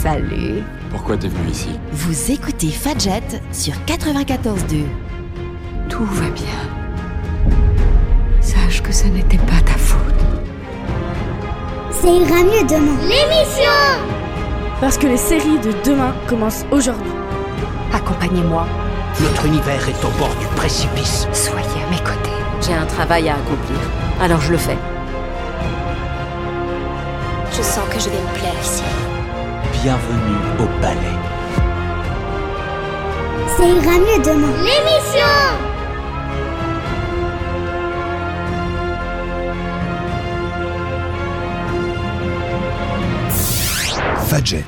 Salut. Pourquoi t'es venu ici ? Vous écoutez Fadjet sur 94.2. Tout va bien. Sache que ce n'était pas ta faute. Ça ira mieux demain. L'émission! Parce que les séries de demain commencent aujourd'hui. Accompagnez-moi. Notre univers est au bord du précipice. Soyez à mes côtés. J'ai un travail à accomplir, alors je le fais. Je sens que je vais me plaire ici. Bienvenue au palais. Ça ira mieux demain. L'émission! Fadjet.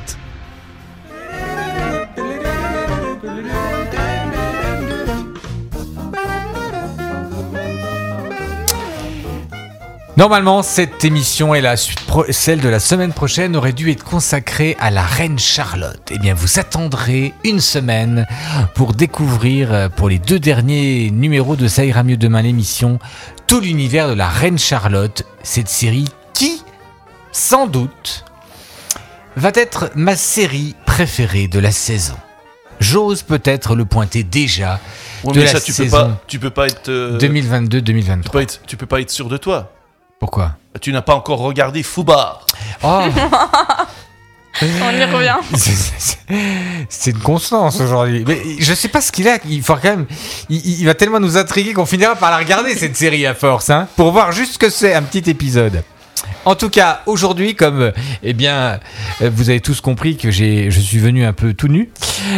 Normalement, cette émission et la suite celle de la semaine prochaine aurait dû être consacrée à la reine Charlotte. Eh bien, vous attendrez une semaine pour découvrir, pour les 2 derniers numéros de Ça ira mieux demain, l'émission, tout l'univers de la reine Charlotte. Cette série qui, sans doute, va être ma série préférée de la saison. J'ose peut-être le pointer déjà de la saison tu peux pas être 2022-2023. Tu peux pas être sûr de toi. Pourquoi ? Tu n'as pas encore regardé Foubar. Oh. On y revient. C'est une constance aujourd'hui. Mais je sais pas ce qu'il a. Il faut quand même. Il va tellement nous intriguer qu'on finira par la regarder cette série à force, hein, pour voir juste ce que c'est un petit épisode. En tout cas, aujourd'hui, comme vous avez tous compris que je suis venu un peu tout nu,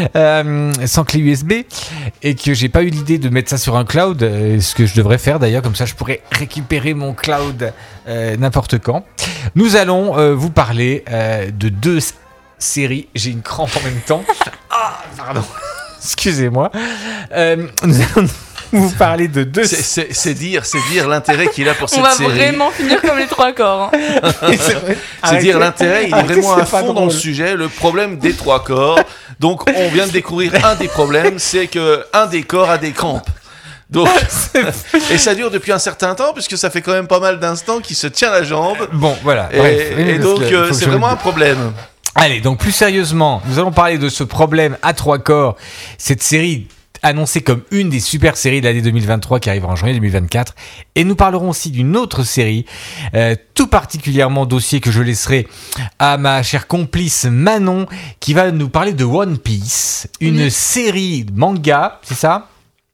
sans clé USB, et que j'ai pas eu l'idée de mettre ça sur un cloud, ce que je devrais faire d'ailleurs, comme ça je pourrais récupérer mon cloud n'importe quand. Nous allons vous parler de 2 séries. J'ai une crampe en même temps. Ah, pardon. Excusez-moi. Nous allons vous parler de 2. C'est dire l'intérêt qu'il a pour cette série. On va vraiment finir comme les 3 corps. Hein. C'est dire l'intérêt, il est vraiment à fond dans le sujet, le problème des 3 corps. Donc on vient de découvrir un des problèmes, c'est qu'un des corps a des crampes. Donc, et ça dure depuis un certain temps, puisque ça fait quand même pas mal d'instants qu'il se tient la jambe. Bon, voilà. Et donc c'est vraiment un problème. Allez, donc plus sérieusement, nous allons parler de ce problème à 3 corps. Cette série annoncée comme une des super séries de l'année 2023 qui arrivera en janvier 2024. Et nous parlerons aussi d'une autre série, tout particulièrement dossier que je laisserai à ma chère complice Manon, qui va nous parler de One Piece, une série manga, c'est ça ?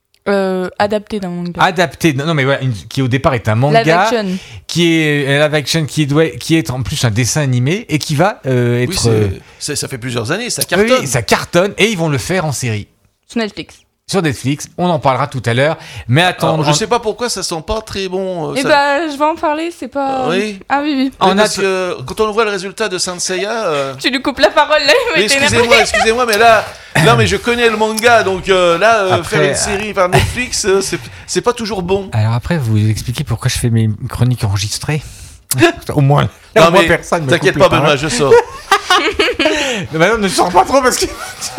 Adapté d'un manga. Adapté, non mais voilà, qui au départ est un manga, live action. qui est live action, qui est en plus un dessin animé et qui va être. Oui, ça fait plusieurs années, ça cartonne. Oui, ça cartonne et ils vont le faire en série. Sur Netflix. Sur Netflix, on en parlera tout à l'heure. Mais attends, je sais pas pourquoi ça sent pas très bon. Je vais en parler, c'est pas. Oui. Ah oui. Parce que quand on voit le résultat de Saint Seiya. Tu lui coupes la parole là. Mais excusez-moi, mais là, non mais je connais le manga, donc après, faire une série par Netflix, c'est pas toujours bon. Alors après, vous expliquez pourquoi je fais mes chroniques enregistrées. Au moins, personne. T'inquiète pas, Benoît, je sors. Maintenant, ne sors pas trop parce que.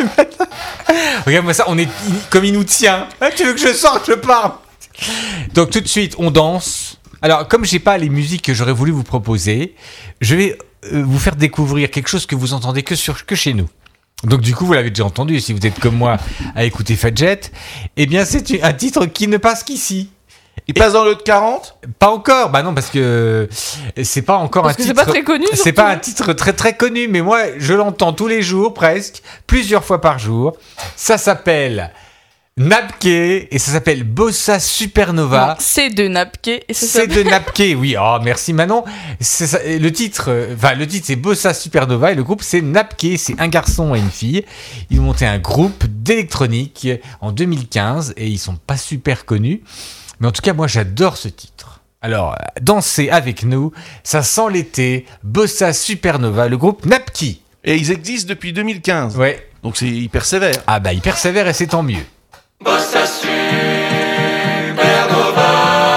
Regarde-moi ça, on est comme il nous tient. Tu veux que je sorte, je pars. Donc tout de suite, on danse. Alors, comme j'ai pas les musiques que j'aurais voulu vous proposer, je vais vous faire découvrir quelque chose que vous entendez que chez nous. Donc du coup, vous l'avez déjà entendu, si vous êtes comme moi à écouter Fadjet, eh bien c'est un titre qui ne passe qu'ici. Il passe dans le 40 ? Pas encore, bah non, parce que c'est pas encore un titre. C'est pas très connu. C'est pas un titre très très connu, mais moi je l'entends tous les jours, presque, plusieurs fois par jour. Ça s'appelle Napke et ça s'appelle Bossa Supernova. Non, c'est de Napke et c'est de Napke, oui. Oh, merci Manon. Le titre c'est Bossa Supernova et le groupe c'est Napke. C'est un garçon et une fille. Ils ont monté un groupe d'électronique en 2015 et ils sont pas super connus. Mais en tout cas, moi, j'adore ce titre. Alors, dansez avec nous. Ça sent l'été. Bossa Supernova, le groupe Napke. Et ils existent depuis 2015. Ouais. Donc, ils persévèrent. Ah bah, ils persévèrent et c'est tant mieux. Bossa Supernova.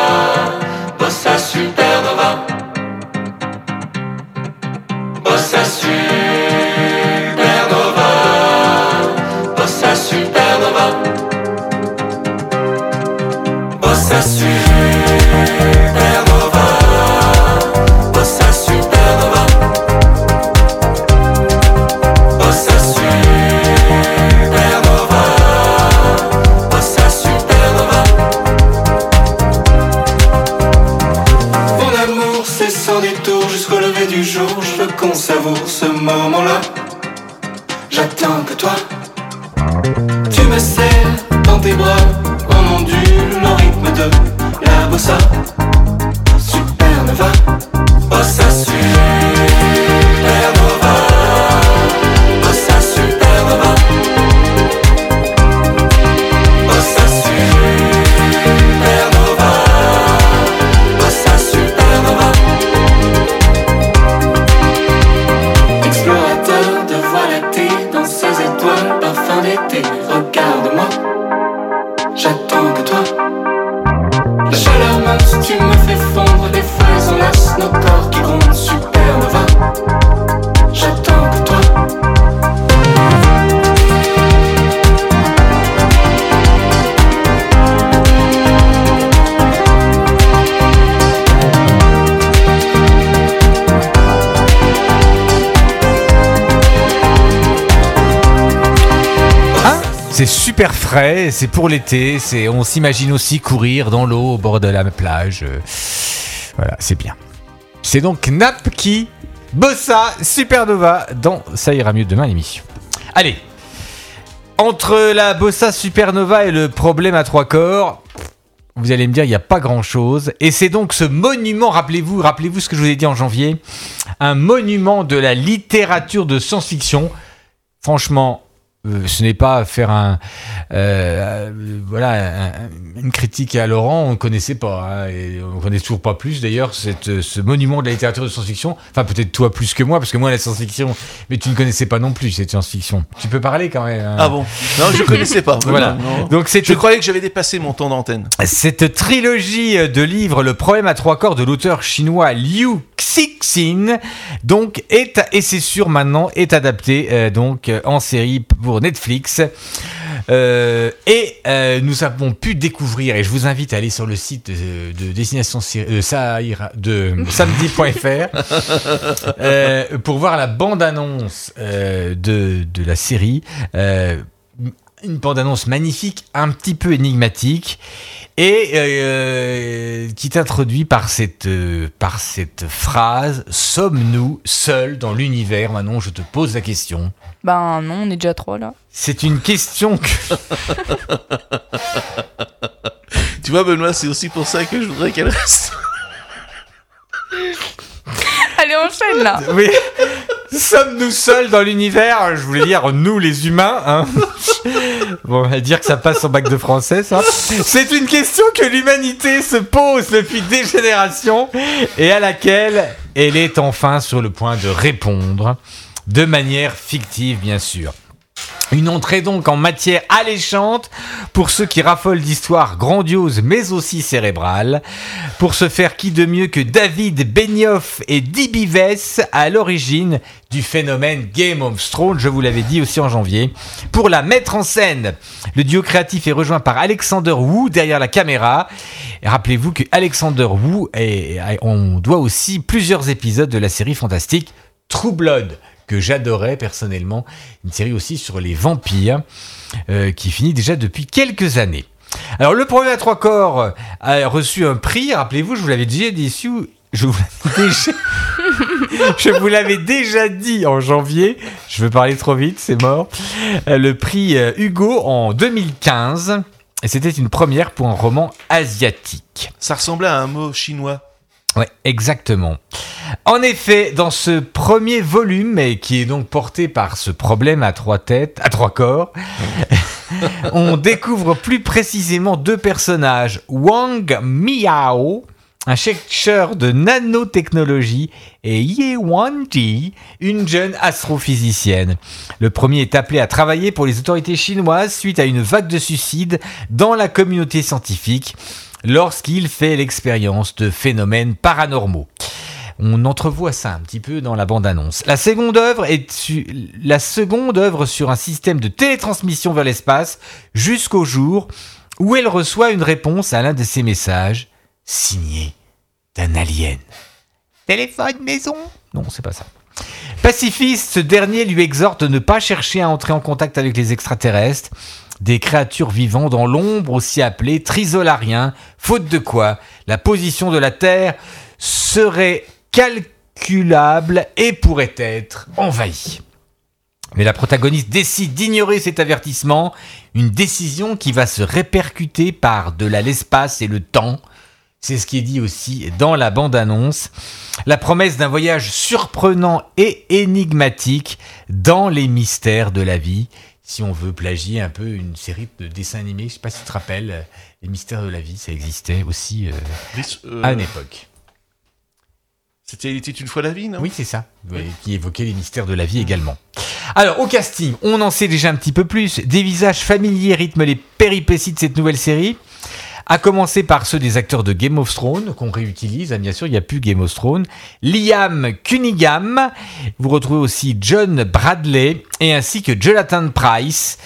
Bossa Supernova. Bossa Supernova. Bossa Supernova. Bossa Supernova. Bossa Supernova. jour, je veux qu'on savoure ce moment-là. J'attends que toi, tu me serres dans tes bras. On ondule au rythme de la bossa. Supernova, bossa supernova, bossa supernova, bossa supernova, bossa supernova. Explorateur de voie lactée dans ces étoiles, parfum d'été. Regarde-moi, j'attends que toi. La chaleur monte, tu me fais fondre, les feuilles enlacent nos corps qui grondent. Supernova, j'attends que toi. C'est super frais, c'est pour l'été, on s'imagine aussi courir dans l'eau au bord de la plage. Voilà, c'est bien. C'est donc Napki, Bossa, Supernova dans Ça ira mieux demain l'émission. Allez, entre la Bossa Supernova et le problème à 3 corps, vous allez me dire il n'y a pas grand chose. Et c'est donc ce monument, rappelez-vous ce que je vous ai dit en janvier, un monument de la littérature de science-fiction. Franchement, ce n'est pas faire une critique à Laurent, on ne connaissait pas, hein, et on ne connaît toujours pas plus d'ailleurs ce monument de la littérature de science-fiction. Enfin, peut-être toi plus que moi, parce que moi la science-fiction, mais tu ne connaissais pas non plus cette science-fiction. Tu peux parler quand même. Hein. Ah bon? Non, je ne connaissais pas. Voilà. Non. Donc, je croyais que j'avais dépassé mon temps d'antenne. Cette trilogie de livres, Le problème à 3 corps de l'auteur chinois Liu Cixin, donc et c'est sûr maintenant, est adapté en série pour Netflix. Nous avons pu découvrir, et je vous invite à aller sur le site de Destination de samedi.fr pour voir la bande-annonce de la série. Une bande-annonce magnifique, un petit peu énigmatique, et qui t'introduit par cette phrase « Sommes-nous seuls dans l'univers ?» Manon, je te pose la question. Ben non, on est déjà 3 là. C'est une question que... Tu vois, Benoît, c'est aussi pour ça que je voudrais qu'elle reste. Allez, enchaîne là. Oui. Sommes-nous seuls dans l'univers? Je voulais dire nous les humains, hein. Bon, on va dire que ça passe en bac de français, ça. C'est une question que l'humanité se pose depuis des générations et à laquelle elle est enfin sur le point de répondre, de manière fictive, bien sûr. Une entrée donc en matière alléchante pour ceux qui raffolent d'histoires grandioses mais aussi cérébrales. Pour ce faire, qui de mieux que David Benioff et D.B. Weiss à l'origine du phénomène Game of Thrones, je vous l'avais dit aussi en janvier. Pour la mettre en scène, le duo créatif est rejoint par Alexander Wu derrière la caméra. Et rappelez-vous que Alexander Wu, on doit aussi plusieurs épisodes de la série fantastique True Blood, que j'adorais personnellement, une série aussi sur les vampires, qui finit déjà depuis quelques années. Alors, le problème à 3 corps a reçu un prix, rappelez-vous, je vous l'avais déjà dit, je vous l'avais déjà dit en janvier, je veux parler trop vite, c'est mort, le prix Hugo en 2015, et c'était une première pour un roman asiatique. Ça ressemblait à un mot chinois. Ouais, exactement. En effet, dans ce premier volume, et qui est donc porté par ce problème à 3 corps, on découvre plus précisément 2 personnages. Wang Miao, un chercheur de nanotechnologie, et Ye Wanji, une jeune astrophysicienne. Le premier est appelé à travailler pour les autorités chinoises suite à une vague de suicides dans la communauté scientifique, lorsqu'il fait l'expérience de phénomènes paranormaux. On entrevoit ça un petit peu dans la bande-annonce. La seconde œuvre sur un système de télétransmission vers l'espace jusqu'au jour où elle reçoit une réponse à l'un de ses messages, signé d'un alien. Téléphone maison? Non, c'est pas ça. Pacifiste, ce dernier lui exhorte de ne pas chercher à entrer en contact avec les extraterrestres, des créatures vivant dans l'ombre aussi appelées trisolariens, faute de quoi la position de la Terre serait incalculable et pourrait être envahi. Mais la protagoniste décide d'ignorer cet avertissement, une décision qui va se répercuter par-delà l'espace et le temps. C'est ce qui est dit aussi dans la bande-annonce. La promesse d'un voyage surprenant et énigmatique dans les mystères de la vie. Si on veut plagier un peu une série de dessins animés, je ne sais pas si tu te rappelles, les mystères de la vie, ça existait aussi à une époque. C'était Il était une fois la vie, non ? Oui, c'est ça, qui évoquait les mystères de la vie également. Alors, au casting, on en sait déjà un petit peu plus. Des visages familiers rythment les péripéties de cette nouvelle série. À commencer par ceux des acteurs de Game of Thrones, qu'on réutilise, bien sûr, il n'y a plus Game of Thrones. Liam Cunningham, vous retrouvez aussi John Bradley, et ainsi que Jonathan Pryce.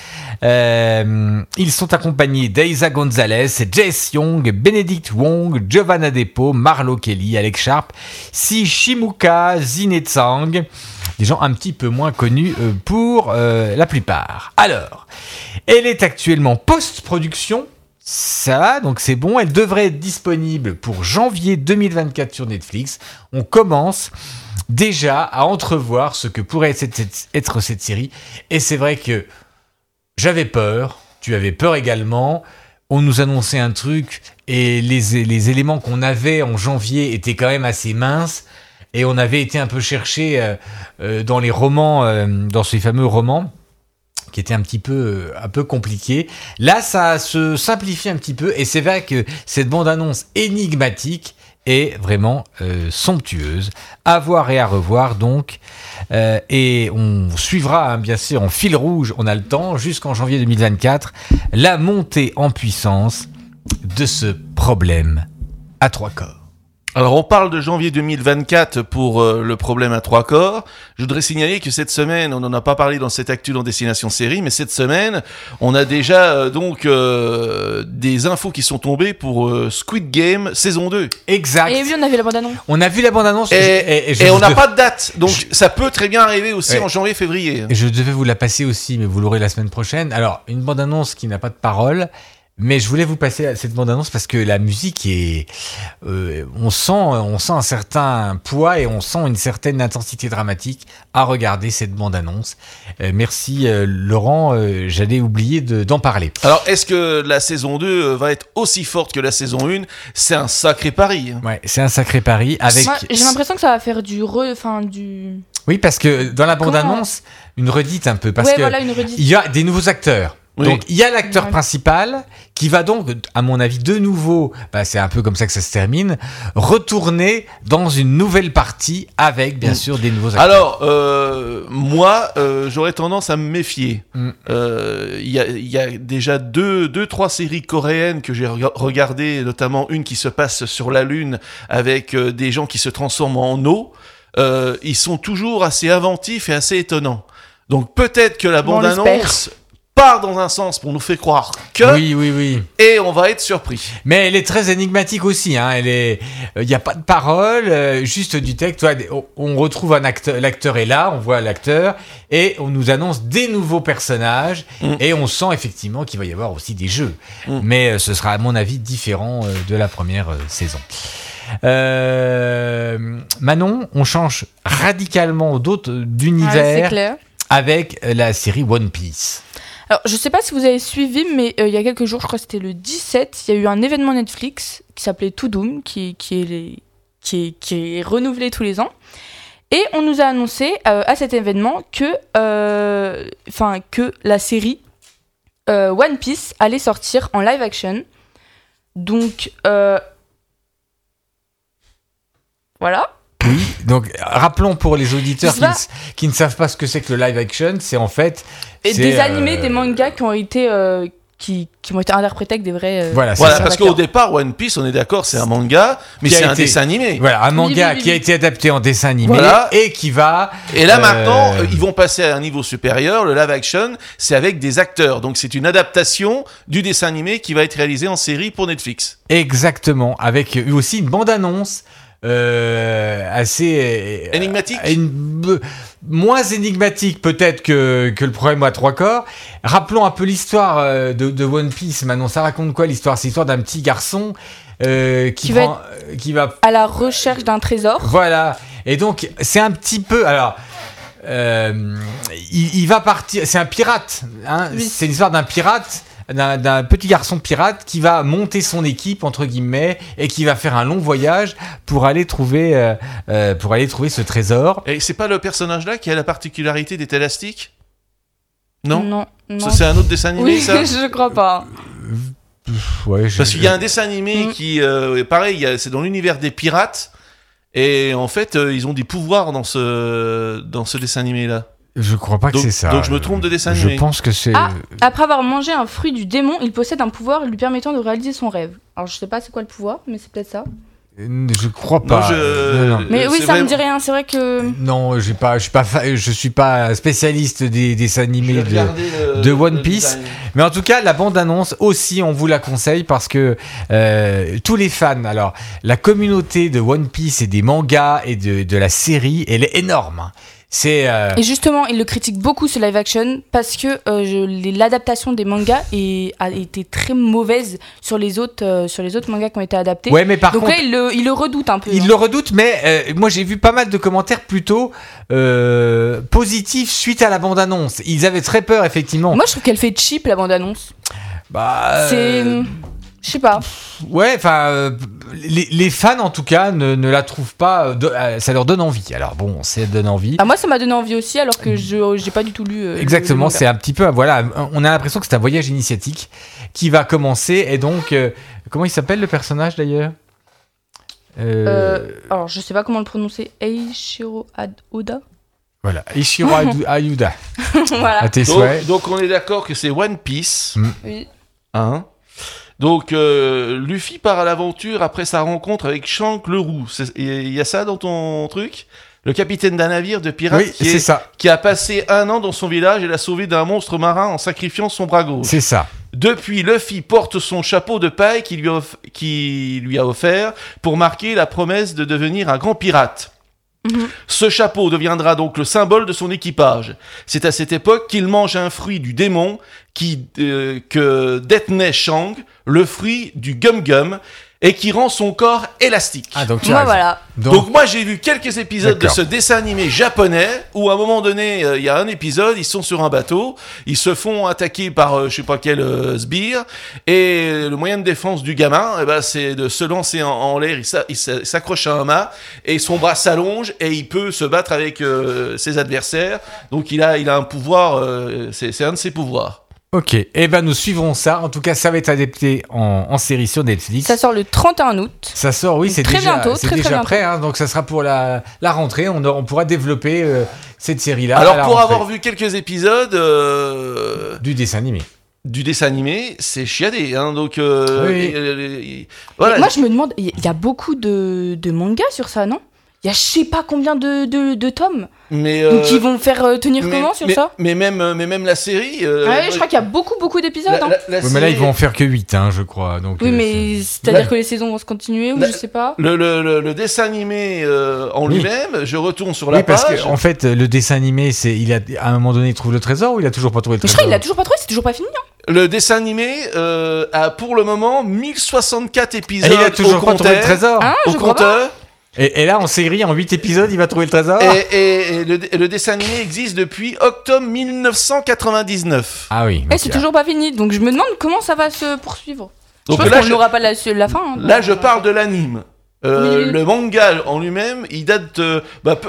Ils sont accompagnés d'Eiza Gonzalez, Jess Young, Benedict Wong, Giovanna Depo, Marlo Kelly, Alex Sharp, Si Shimuka, Zinet Tsang. Des gens un petit peu moins connus pour la plupart. Alors, elle est actuellement post-production. Ça va, donc c'est bon. Elle devrait être disponible pour janvier 2024 sur Netflix. On commence déjà à entrevoir ce que pourrait être cette série. Et c'est vrai que j'avais peur, tu avais peur également. On nous annonçait un truc et les éléments qu'on avait en janvier étaient quand même assez minces. Et on avait été un peu chercher dans les romans, dans ces fameux romans, qui était un peu compliqué. Là, ça se simplifie un petit peu, et c'est vrai que cette bande-annonce énigmatique est vraiment somptueuse. À voir et à revoir, donc. Et on suivra, bien sûr, en fil rouge, on a le temps, jusqu'en janvier 2024, la montée en puissance de ce problème à 3 corps. Alors, on parle de janvier 2024 pour le problème à 3 corps. Je voudrais signaler que cette semaine, on n'en a pas parlé dans cette actu dans Destination Série, mais cette semaine, on a déjà des infos qui sont tombées pour Squid Game saison 2. Exact. Et oui, on a vu la bande-annonce. On a vu la bande-annonce. Et on n'a pas de date, donc ça peut très bien arriver aussi en janvier-février. Je devais vous la passer aussi, mais vous l'aurez la semaine prochaine. Alors, une bande-annonce qui n'a pas de parole. Mais je voulais vous passer cette bande-annonce parce que la musique est... on sent un certain poids et on sent une certaine intensité dramatique à regarder cette bande-annonce. Merci Laurent, j'allais oublier d'en parler. Alors, est-ce que la saison 2 va être aussi forte que la saison 1 ? C'est un sacré pari. Ouais, c'est un sacré pari. Avec... Moi, j'ai l'impression que ça va faire du... Oui, parce que dans la bande-annonce, une redite un peu. Parce que voilà, une redite. Il y a des nouveaux acteurs. Oui. Donc, il y a l'acteur principal qui va donc, à mon avis, de nouveau, c'est un peu comme ça que ça se termine, retourner dans une nouvelle partie avec, bien sûr, des nouveaux acteurs. Alors, moi, j'aurais tendance à me méfier. Il y a déjà 2-3 séries coréennes que j'ai regardées, notamment une qui se passe sur la Lune avec des gens qui se transforment en eau. Ils sont toujours assez inventifs et assez étonnants. Donc, peut-être que la bande-annonce part dans un sens pour nous faire croire que... Oui. Et on va être surpris. Mais elle est très énigmatique aussi. Il n'y a pas de parole, juste du texte. On retrouve un acteur, l'acteur est là, on voit l'acteur, et on nous annonce des nouveaux personnages, et on sent effectivement qu'il va y avoir aussi des jeux. Mais ce sera, à mon avis, différent de la première saison. Manon, on change radicalement d'univers c'est clair. Avec la série One Piece. Alors, je sais pas si vous avez suivi, mais il y a quelques jours, je crois que c'était le 17, il y a eu un événement Netflix qui s'appelait To Doom, qui est renouvelé tous les ans. Et on nous a annoncé à cet événement que la série One Piece allait sortir en live action. Donc, voilà. Oui, donc rappelons pour les auditeurs qui ne savent pas ce que c'est que le live action, c'est en fait... des animés, des mangas qui ont été... Qui ont été interprétés avec des vrais... Voilà, parce qu'au départ, One Piece, on est d'accord, c'est un manga, mais c'est un dessin animé. Voilà, un manga qui a été adapté en dessin animé et qui va... Et là, maintenant, ils vont passer à un niveau supérieur. Le live action, c'est avec des acteurs. Donc, c'est une adaptation du dessin animé qui va être réalisé en série pour Netflix. Exactement, avec aussi une bande-annonce assez énigmatique. Moins énigmatique peut-être que le problème à 3 corps. Rappelons un peu l'histoire de One Piece. Manon, ça raconte quoi l'histoire? C'est l'histoire d'un petit garçon qui va à la recherche d'un trésor. Voilà. Et donc c'est un petit peu alors. Il va partir. C'est un pirate. Hein, oui. C'est l'histoire d'un pirate. D'un petit garçon pirate qui va monter son équipe entre guillemets et qui va faire un long voyage pour aller trouver ce trésor. Et c'est pas le personnage là qui a la particularité d'être élastique? Non. Ça, c'est un autre dessin animé, oui, ça? Je crois pas. Ouais, parce qu'il y a un dessin animé qui pareil, c'est dans l'univers des pirates et en fait ils ont des pouvoirs dans ce dessin animé là. Je crois pas que c'est ça. Donc je me trompe de dessin animé. Je pense que c'est... Après avoir mangé un fruit du démon, il possède un pouvoir lui permettant de réaliser son rêve. Alors je sais pas c'est quoi le pouvoir, mais c'est peut-être ça. Je crois pas. Non. Mais oui, ça me dit rien, c'est vrai que... Non, je suis pas spécialiste des dessins animés de One Piece. Mais en tout cas, la bande-annonce aussi, on vous la conseille parce que tous les fans, alors la communauté de One Piece et des mangas et de la série, elle est énorme. Et justement, il le critique beaucoup ce live action parce que l'adaptation des mangas a été très mauvaise sur les autres mangas qui ont été adaptés. Ouais, mais par contre, là, il le redoute un peu. Il le redoute, mais moi j'ai vu pas mal de commentaires plutôt positifs suite à la bande-annonce. Ils avaient très peur, effectivement. Moi, je trouve qu'elle fait cheap la bande-annonce. Je sais pas. Ouais, enfin, les fans en tout cas ne la trouvent pas. Ça leur donne envie. Alors bon, ça donne envie. Moi, ça m'a donné envie aussi, alors que j'ai pas du tout lu. Exactement, c'est un petit peu. Voilà, on a l'impression que c'est un voyage initiatique qui va commencer. Et donc, comment il s'appelle le personnage d'ailleurs? Alors, je sais pas comment le prononcer. Eiichiro Oda. Voilà, Eiichiro Ayuda. Voilà. À tes souhaits. Donc on est d'accord que c'est One Piece. Oui. Hein? Donc Luffy part à l'aventure après sa rencontre avec Shanks le Roux. Il y a ça dans ton truc? Le capitaine d'un navire de pirates qui a passé 1 an dans son village et l'a sauvé d'un monstre marin en sacrifiant son bras gauche. C'est ça. Depuis, Luffy porte son chapeau de paille qui lui a offert pour marquer la promesse de devenir un grand pirate. Ce chapeau deviendra donc le symbole de son équipage. C'est à cette époque qu'il mange un fruit du démon que détenait Shanks, le fruit du gum-gum, et qui rend son corps élastique. Ah, donc voilà. Donc moi j'ai vu quelques épisodes de ce dessin animé japonais où à un moment donné il y a un épisode, ils sont sur un bateau, ils se font attaquer par je sais pas quel sbire et le moyen de défense du gamin c'est de se lancer en l'air, il s'accroche à un mât et son bras s'allonge et il peut se battre avec ses adversaires. Donc il a un pouvoir, c'est un de ses pouvoirs. Ok, nous suivrons ça. En tout cas, ça va être adapté en série sur Netflix. Ça sort le 31 août. Ça sort, oui, c'est déjà bientôt, c'est déjà bientôt. prêt. Hein, donc ça sera pour la rentrée. On pourra développer cette série-là. Alors pour avoir vu quelques épisodes du dessin animé, c'est chiadé. Hein, donc voilà. Moi, je me demande, il y a beaucoup de mangas sur ça, non? Il y a je sais pas combien de tomes. Donc ils vont faire tenir comment sur ça? Mais même la série. Je crois qu'il y a beaucoup d'épisodes. Mais là ils vont en faire que 8, je crois. Donc, oui, mais c'est-à-dire que les saisons vont se continuer ou je sais pas. Le dessin animé en lui-même, je retourne sur la page. Oui, parce qu'en fait, le dessin animé, à un moment donné, il trouve le trésor ou il a toujours pas trouvé le trésor? Je crois qu'il a toujours pas trouvé, c'est toujours pas fini. Le dessin animé a pour le moment 1064 épisodes. Et il a toujours pas trouvé le trésor. Au compteur. Et là, en série, en 8 épisodes, il va trouver le trésor. Et le dessin animé existe depuis octobre 1999. Ah oui. Et c'est toujours pas fini, donc je me demande comment ça va se poursuivre. Donc je pense qu'on n'aura pas la fin. Là, je parle de l'anime. Le manga en lui-même, il date de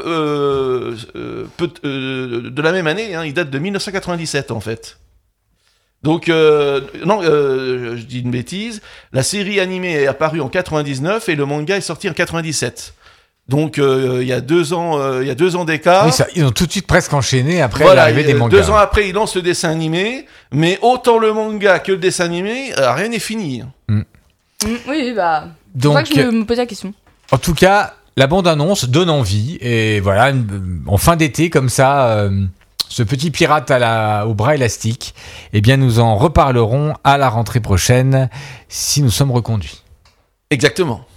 la même année. Il date de 1997 en fait. Donc, je dis une bêtise. La série animée est apparue en 99 et le manga est sorti en 97. Donc, il y a 2 ans d'écart. Oui, ils ont tout de suite presque enchaîné après l'arrivée des mangas. 2 ans après, ils lancent le dessin animé. Mais autant le manga que le dessin animé, rien n'est fini. Oui, c'est pour ça que je me posais la question. En tout cas, la bande-annonce donne envie. Et voilà, en fin d'été, comme ça... ce petit pirate au bras élastique, nous en reparlerons à la rentrée prochaine si nous sommes reconduits. Exactement.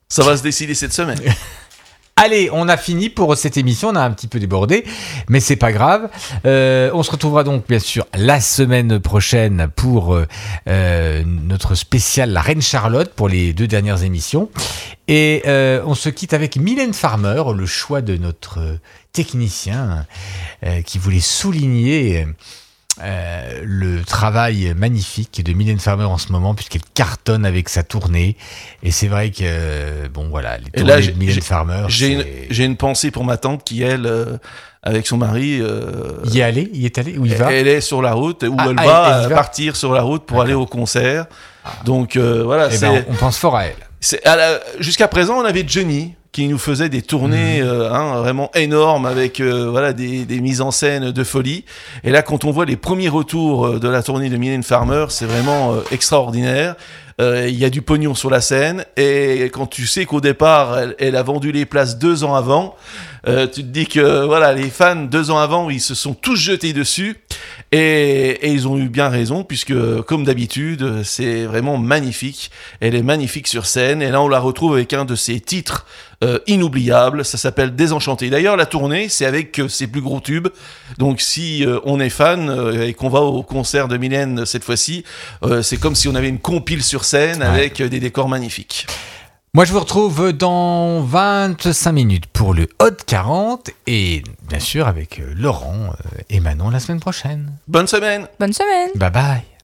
Ça va se décider cette semaine. Allez, on a fini pour cette émission, on a un petit peu débordé, mais c'est pas grave. On se retrouvera donc bien sûr la semaine prochaine pour notre spécial La Reine Charlotte pour les 2 dernières émissions. Et on se quitte avec Mylène Farmer, le choix de notre technicien qui voulait souligner le travail magnifique de Mylène Farmer en ce moment, puisqu'elle cartonne avec sa tournée. Et c'est vrai que, bon voilà, les tournées là, de Mylène Farmer... J'ai une pensée pour ma tante qui, elle, avec son mari... y est allée Où il va? Elle est sur la route, où elle va partir sur la route pour aller au concert. Donc voilà, on pense fort à elle. Jusqu'à présent, on avait Johnny qui nous faisait des tournées vraiment énormes avec des mises en scène de folie. Et là, quand on voit les premiers retours de la tournée de Mylène Farmer, c'est vraiment extraordinaire. Il y a du pognon sur la scène, et quand tu sais qu'au départ elle a vendu les places 2 ans avant, tu te dis que voilà, les fans 2 ans avant, ils se sont tous jetés dessus, et ils ont eu bien raison, puisque comme d'habitude c'est vraiment magnifique. Elle est magnifique sur scène, et là on la retrouve avec un de ses titres inoubliables, ça s'appelle Désenchanté. D'ailleurs la tournée c'est avec ses plus gros tubes, donc si on est fan et qu'on va au concert de Mylène cette fois-ci, c'est comme si on avait une compile sur scène avec des décors magnifiques. Moi, je vous retrouve dans 25 minutes pour le Hot 40 et bien sûr avec Laurent et Manon la semaine prochaine. Bonne semaine. Bonne semaine. Bye bye.